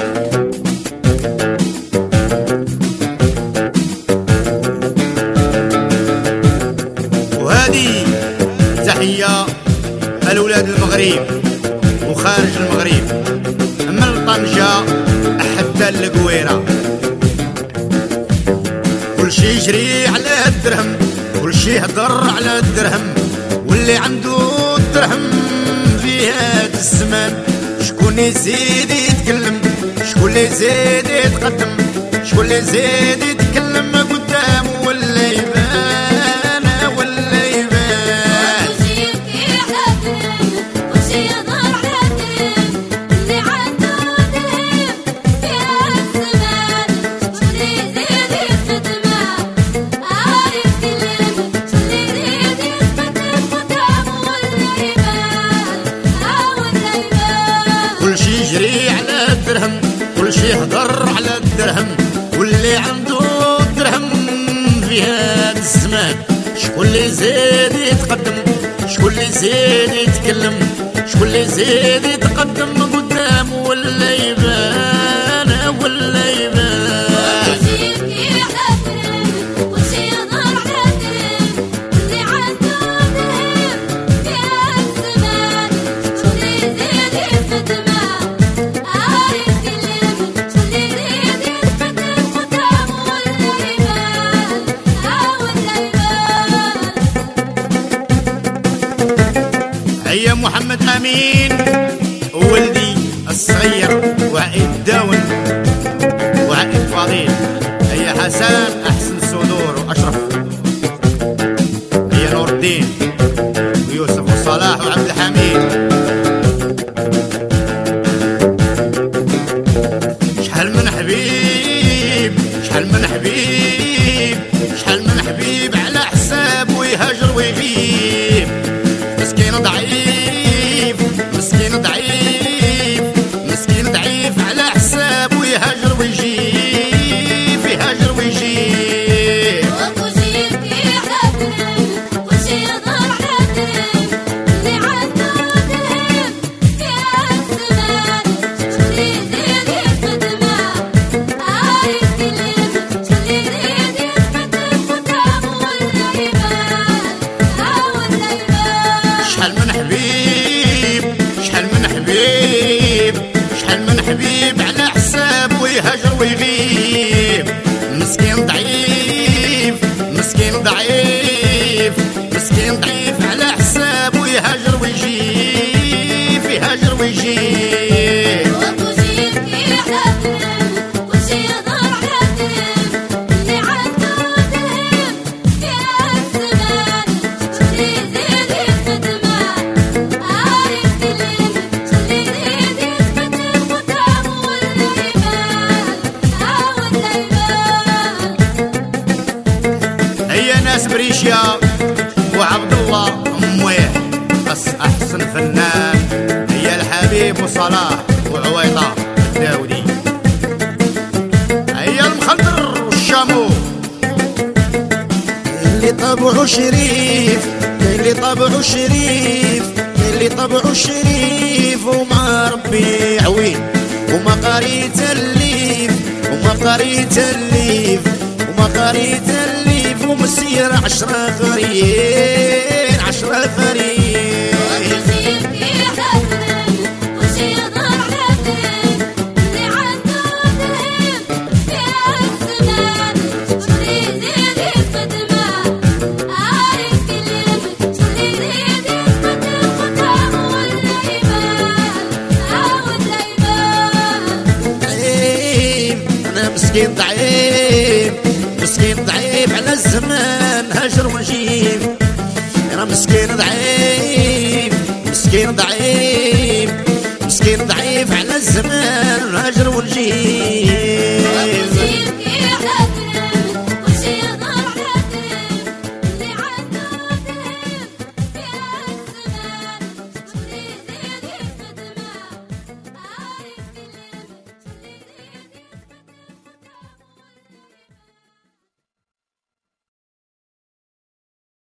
وهذه تحية الأولاد المغرب وخارج المغرب من طنجة حتى القويرة. كلشي يجري على الدرهم، كلشي يهضر على الدرهم، واللي عنده الدرهم في هاد الزمان شكون يزيد يتكلم، شكون اللي يزيد يتقدم، شكون اللي يزيد يتكلم قدام ولا يبان ولا يبان. كلشي يبكي على الدرهم، كلشي يهضر على الدرهم، اللي عنده درهم في هاد الزمان شكون اللي يزيد يتقدم يتكلم، شكون اللي يزيد يتقدم قدام ولا يبان ولا يبان. كلشي يجري على الدرهم، كلشي يهضر على الدرهم، واللي عنده الدرهم في هاد الزمان شكون اللي يزيد يتقدم، شكون اللي يزيد يتكلم، شكون اللي يزيد يتقدم قدام ولا يبان ولا يبان. كلشي يبكي على الدرهم، كلشي يهضر على الدرهم، اللي عنده درهم في هاد الزمان شكون اللي يزيد يتقدم يتكلم، شكون اللي يزيد يتقدم قدام ولا يبان ولا يبان. هيا محمد امين ولدي الصغير وعيد داون وعيد فضيل، هيا حسن احسن صدور واشرف، هيا نور الدين ويوسف وصلاح وعبد الحميد. شحال من حبيب، شحال من حبيب، شحال من حبيب على حساب ويهاجر ويغيب، مسكين ضعيف، مسكين ضعيف، مسكين ضعيف على حساب ويهاجر ويجيب، يهاجر ويجيب. كلشي يبكي على الدرهم، كلشي يهضر على الدرهم، اللي عنده درهم في هاد الزمان شكون اللي يزيد يتقدم يتكلم، شكون اللي يزيد يتقدم قدام ولا يبان ولا يبان. شحال من حبيب، شحال من حبيب، شحال من حبيب على حساب ويهاجر ويغيب، مسكين ضعيف، مسكين ضعيف، مسكين ضعيف على حساب ويهاجر ويجيب، يهاجر ويجيب. كلشي يبكي على الدرهم، كلشي يهضر على الدرهم، اللي عنده درهم في هاد الزمان شكون اللي يزيد يتقدم يتكلم، شكون اللي يزيد يتقدم قدام ولا يبان ولا يبان. هيا ناس بريشيا وعبد الله امويه بس احسن فنان، هيا الحبيب وصلاح وعويطه الداودي، هيا المخضر والشامو اللي طبعه شريف، اللي طبعه شريف، اللي طبعه شريف ومع ربي عوين، وما قريت الليف، وما قريت الليف، وما قريت الليف، ومسير 10 فريين 10 فريين. كلشي يبكي على الدرهم، كلشي يهضر على الدرهم، اللي عنده درهم في هاد الزمان شكون اللي يزيد يتقدم يتكلم، شكون اللي يزيد يتقدم قدام ولا يبان ولا يبان. ضعيف انا مسكين ضعيف، مسكين ضعيف على الزمان هاجر ونجيب، انا مسكين ضعيف، مسكين ضعيف، مسكين ضعيف على الزمان هاجر ونجيب.